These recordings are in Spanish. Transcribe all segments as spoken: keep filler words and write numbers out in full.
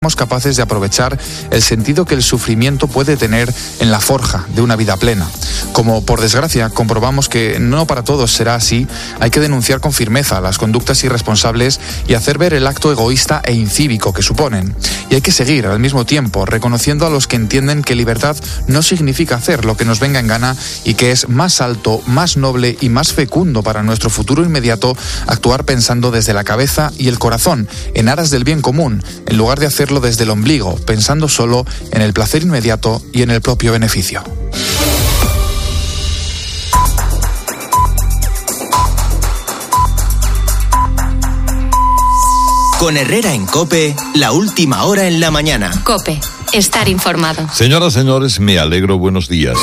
somos capaces de aprovechar el sentido que el sufrimiento puede tener en la forja de una vida plena. Como por desgracia comprobamos que no para todos será así, hay que denunciar con firmeza las conductas irresponsables y hacer ver el acto egoísta e incívico que suponen. Y hay que seguir al mismo tiempo reconociendo a los que entienden que libertad no significa hacer lo que nos venga en gana y que es más alto, más noble y más fecundo para nuestro futuro inmediato actuar pensando desde la cabeza y el corazón, en aras del bien común, en lugar de hacerlo desde el ombligo, pensando solo en el placer inmediato y en el propio beneficio. Con Herrera en COPE, la última hora en la mañana. COPE, estar informado. Señoras, señores, me alegro, buenos días.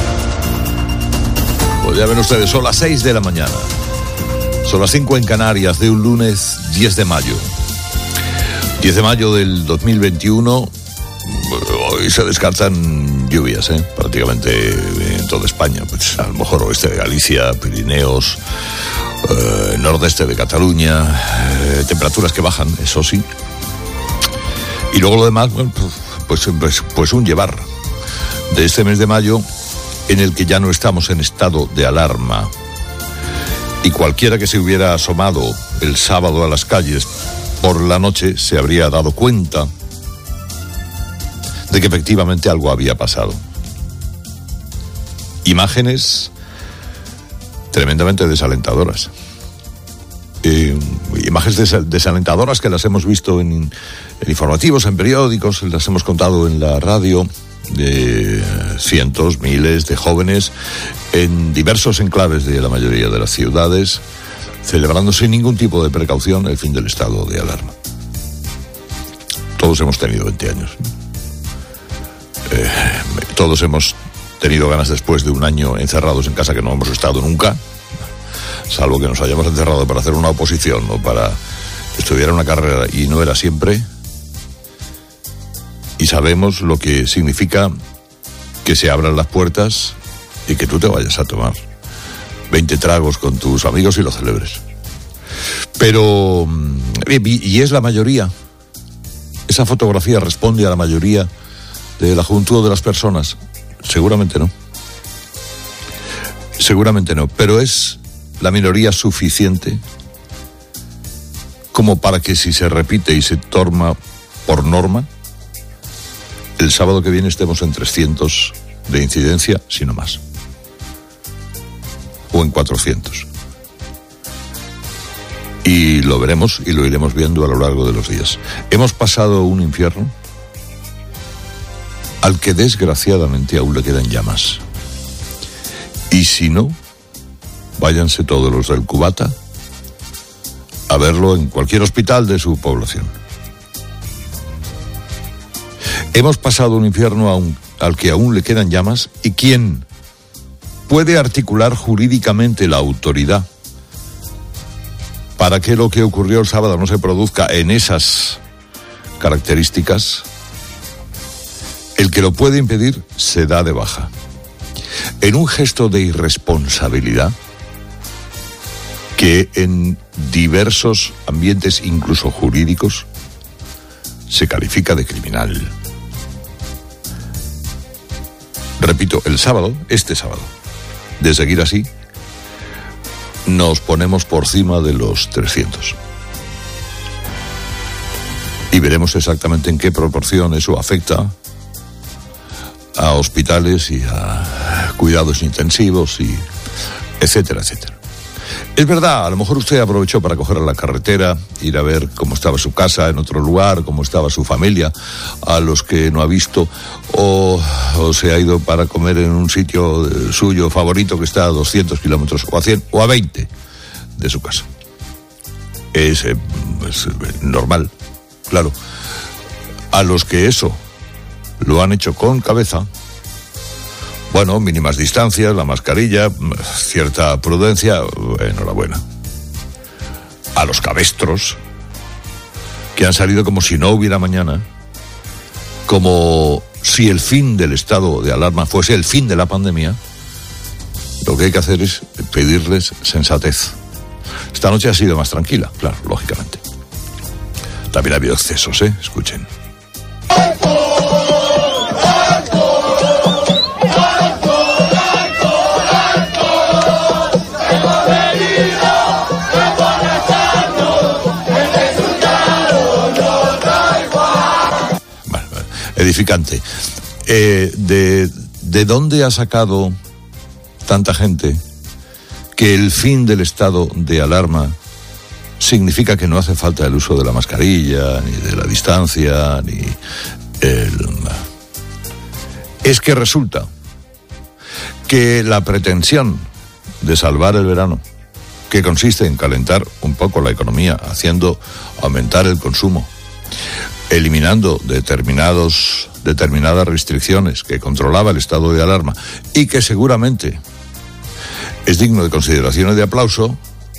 Pues ya ven ustedes, son las seis de la mañana. Son las cinco en Canarias de un lunes diez de mayo. diez de mayo del dos mil veintiuno, hoy se descartan lluvias, ¿eh? prácticamente en toda España, pues a lo mejor oeste de Galicia, Pirineos, eh, nordeste de Cataluña, eh, temperaturas que bajan, eso sí. Y luego lo demás, bueno, pues, pues, pues un llevar de este mes de mayo en el que ya no estamos en estado de alarma. Y cualquiera que se hubiera asomado el sábado a las calles por la noche se habría dado cuenta de que efectivamente algo había pasado. Imágenes tremendamente desalentadoras. Eh, imágenes des- desalentadoras que las hemos visto en, en informativos, en periódicos, las hemos contado en la radio, de cientos, miles de jóvenes en diversos enclaves de la mayoría de las ciudades, celebrando sin ningún tipo de precaución el fin del estado de alarma. Todos hemos tenido veinte años. Eh, todos hemos tenido ganas después de un año encerrados en casa que no hemos estado nunca, salvo que nos hayamos encerrado para hacer una oposición o para estudiar una carrera, y no era siempre. Y sabemos lo que significa que se abran las puertas y que tú te vayas a tomar veinte tragos con tus amigos y lo celebres. Pero, y es la mayoría. ¿Esa fotografía responde a la mayoría de la juventud de las personas? Seguramente no. Seguramente no. Pero es la minoría suficiente como para que, si se repite y se toma por norma, el sábado que viene estemos en trescientos de incidencia, si no más. O en cuatrocientos. Y lo veremos y lo iremos viendo a lo largo de los días. Hemos pasado un infierno al que desgraciadamente aún le quedan llamas. Y si no, váyanse todos los del cubata a verlo en cualquier hospital de su población. Hemos pasado un infierno aún, al que aún le quedan llamas, y ¿quién puede articular jurídicamente la autoridad para que lo que ocurrió el sábado no se produzca en esas características? El que lo puede impedir se da de baja. En un gesto de irresponsabilidad que en diversos ambientes, incluso jurídicos, se califica de criminal. Repito, el sábado, este sábado, de seguir así, nos ponemos por cima de los trescientos. Y veremos exactamente en qué proporción eso afecta a hospitales y a cuidados intensivos y etcétera, etcétera. Es verdad, a lo mejor usted aprovechó para coger la carretera, ir a ver cómo estaba su casa en otro lugar, cómo estaba su familia, a los que no ha visto, o, o se ha ido para comer en un sitio suyo favorito que está a doscientos kilómetros, o a cien, o a veinte de su casa. Es, eh, es normal, claro. A los que eso lo han hecho con cabeza, bueno, mínimas distancias, la mascarilla, cierta prudencia, enhorabuena. A los cabestros, que han salido como si no hubiera mañana, como si el fin del estado de alarma fuese el fin de la pandemia, lo que hay que hacer es pedirles sensatez. Esta noche ha sido más tranquila, claro, lógicamente. También ha habido excesos, ¿eh? Escuchen. edificante. Eh, de, ¿De dónde ha sacado tanta gente que el fin del estado de alarma significa que no hace falta el uso de la mascarilla, ni de la distancia, ni el... Es que resulta que la pretensión de salvar el verano, que consiste en calentar un poco la economía, haciendo aumentar el consumo, eliminando determinados, determinadas restricciones que controlaba el estado de alarma y que seguramente es digno de consideración y de aplauso,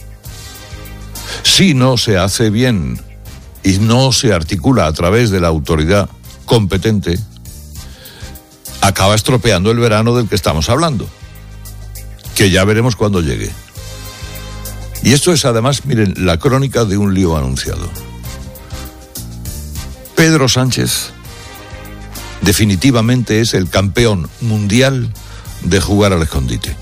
si no se hace bien y no se articula a través de la autoridad competente, acaba estropeando el verano del que estamos hablando, que ya veremos cuando llegue. Y esto es además, miren, la crónica de un lío anunciado. Pedro Sánchez definitivamente es el campeón mundial de jugar al escondite.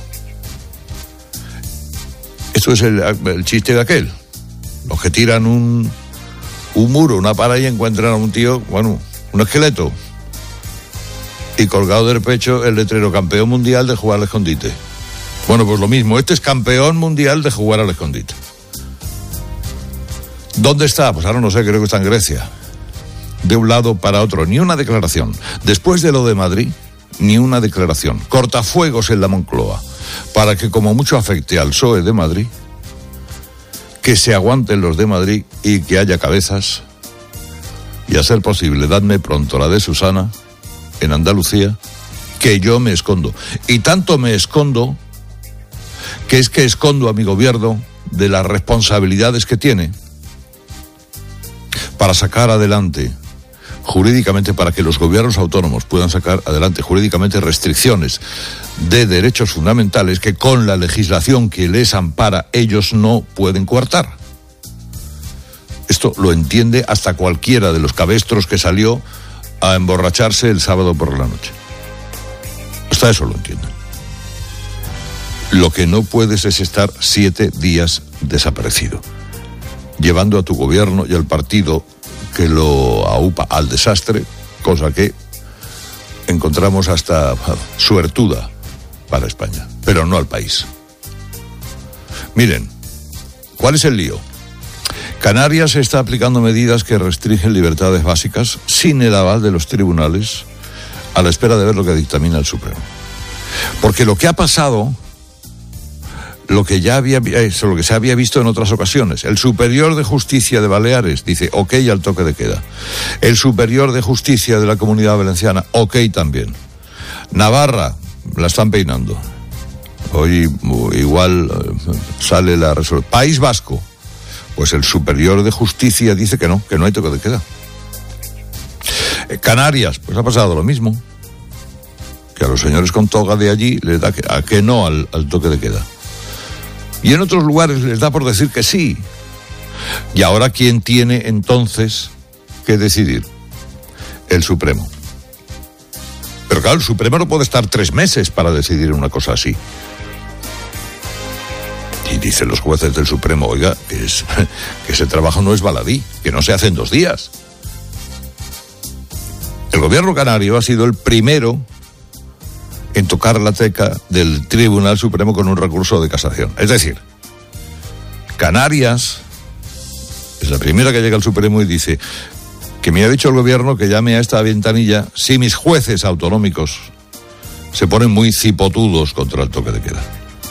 Esto es el, el chiste de aquel. Los que tiran un, un muro, una pared y encuentran a un tío, bueno, un esqueleto. Y colgado del pecho el letrero campeón mundial de jugar al escondite. Bueno, pues lo mismo, este es campeón mundial de jugar al escondite. ¿Dónde está? Pues ahora no sé, creo que está en Grecia. De un lado para otro, ni una declaración. Después de lo de Madrid, ni una declaración. Cortafuegos en la Moncloa, para que como mucho afecte al P S O E de Madrid, que se aguanten los de Madrid y que haya cabezas, y a ser posible, dadme pronto la de Susana, en Andalucía, que yo me escondo. Y tanto me escondo, que es que escondo a mi gobierno de las responsabilidades que tiene para sacar adelante jurídicamente, para que los gobiernos autónomos puedan sacar adelante jurídicamente restricciones de derechos fundamentales que con la legislación que les ampara ellos no pueden coartar. Esto lo entiende hasta cualquiera de los cabestros que salió a emborracharse el sábado por la noche. Hasta eso lo entienden. Lo que no puedes es estar siete días desaparecido, llevando a tu gobierno y al partido que lo aupa al desastre, cosa que encontramos hasta suertuda para España, pero no al país. Miren, ¿cuál es el lío? Canarias está aplicando medidas que restringen libertades básicas sin el aval de los tribunales, a la espera de ver lo que dictamina el Supremo. Porque lo que ha pasado, lo que ya había, es lo que se había visto en otras ocasiones. El Superior de Justicia de Baleares dice ok al toque de queda. El Superior de Justicia de la Comunidad Valenciana, ok también. Navarra, la están peinando. Hoy igual sale la resolución. País Vasco, pues el Superior de Justicia dice que no, que no hay toque de queda. Canarias, pues ha pasado lo mismo. Que a los señores con toga de allí les da que, a que no al, al toque de queda. Y en otros lugares les da por decir que sí. Y ahora, ¿quién tiene entonces que decidir? El Supremo. Pero claro, el Supremo no puede estar tres meses para decidir una cosa así. Y dicen los jueces del Supremo, oiga, que, es, que ese trabajo no es baladí, que no se hace en dos días. El gobierno canario ha sido el primero en tocar la tecla del Tribunal Supremo con un recurso de casación. Es decir, Canarias es la primera que llega al Supremo y dice que me ha dicho el gobierno que llame a esta ventanilla si mis jueces autonómicos se ponen muy cipotudos contra el toque de queda.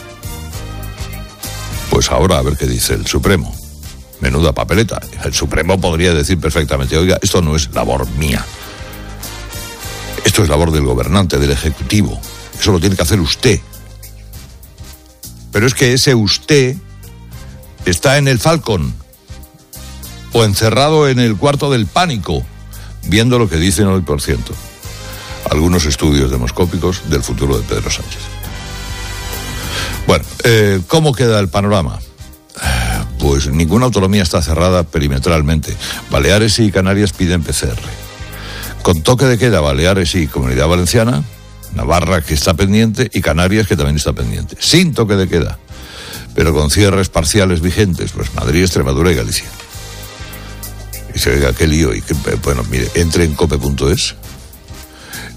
Pues ahora a ver qué dice el Supremo. Menuda papeleta. El Supremo podría decir perfectamente, oiga, esto no es labor mía. Esto es labor del gobernante, del Ejecutivo. Eso lo tiene que hacer usted. Pero es que ese usted está en el Falcon o encerrado en el cuarto del pánico, viendo lo que dicen hoy, por ciento, algunos estudios demoscópicos del futuro de Pedro Sánchez. Bueno, eh, ¿cómo queda el panorama? Pues ninguna autonomía está cerrada perimetralmente. Baleares y Canarias piden P C R. Con toque de queda, Baleares y Comunidad Valenciana, Navarra, que está pendiente, y Canarias, que también está pendiente. Sin toque de queda, pero con cierres parciales vigentes, pues Madrid, Extremadura y Galicia. Y se oiga, qué lío. Y que, bueno, mire, entre en cope punto es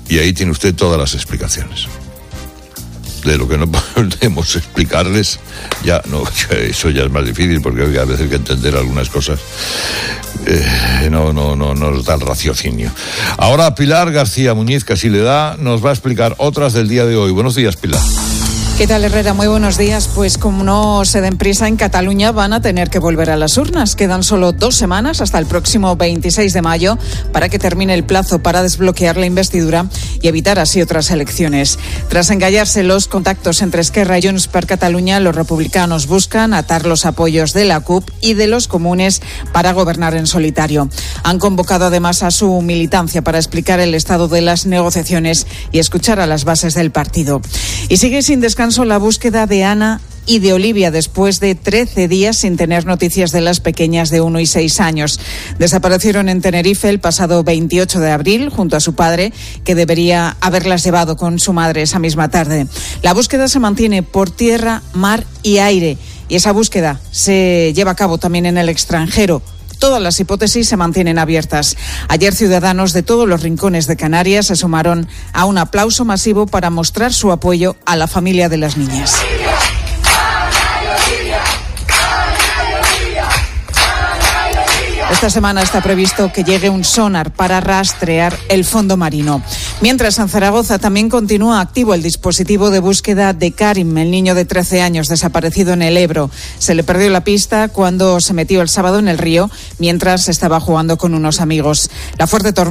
Y ahí tiene usted todas las explicaciones. De lo que no podemos explicarles, ya no, eso ya es más difícil, porque a veces hay que entender algunas cosas. Eh, no, no, no, no nos da el raciocinio. Ahora Pilar García Muñiz, que así le da, nos va a explicar otras del día de hoy. Buenos días, Pilar. ¿Qué tal, Herrera? Muy buenos días. Pues como no se den prisa, en Cataluña van a tener que volver a las urnas. Quedan solo dos semanas hasta el próximo veintiséis de mayo para que termine el plazo para desbloquear la investidura y evitar así otras elecciones. Tras engallarse los contactos entre Esquerra y Junts per Catalunya, los republicanos buscan atar los apoyos de la C U P y de los comunes para gobernar en solitario. Han convocado además a su militancia para explicar el estado de las negociaciones y escuchar a las bases del partido. Y sigue sin descanso la búsqueda de Ana y de Olivia después de trece días sin tener noticias de las pequeñas de uno y seis años. Desaparecieron en Tenerife el pasado veintiocho de abril junto a su padre, que debería haberlas llevado con su madre esa misma tarde. La búsqueda se mantiene por tierra, mar y aire, y esa búsqueda se lleva a cabo también en el extranjero. Todas las hipótesis se mantienen abiertas. Ayer ciudadanos de todos los rincones de Canarias se sumaron a un aplauso masivo para mostrar su apoyo a la familia de las niñas. Esta semana está previsto que llegue un sonar para rastrear el fondo marino. Mientras, en Zaragoza también continúa activo el dispositivo de búsqueda de Karim, el niño de trece años desaparecido en el Ebro. Se le perdió la pista cuando se metió el sábado en el río mientras estaba jugando con unos amigos. La fuerte tormenta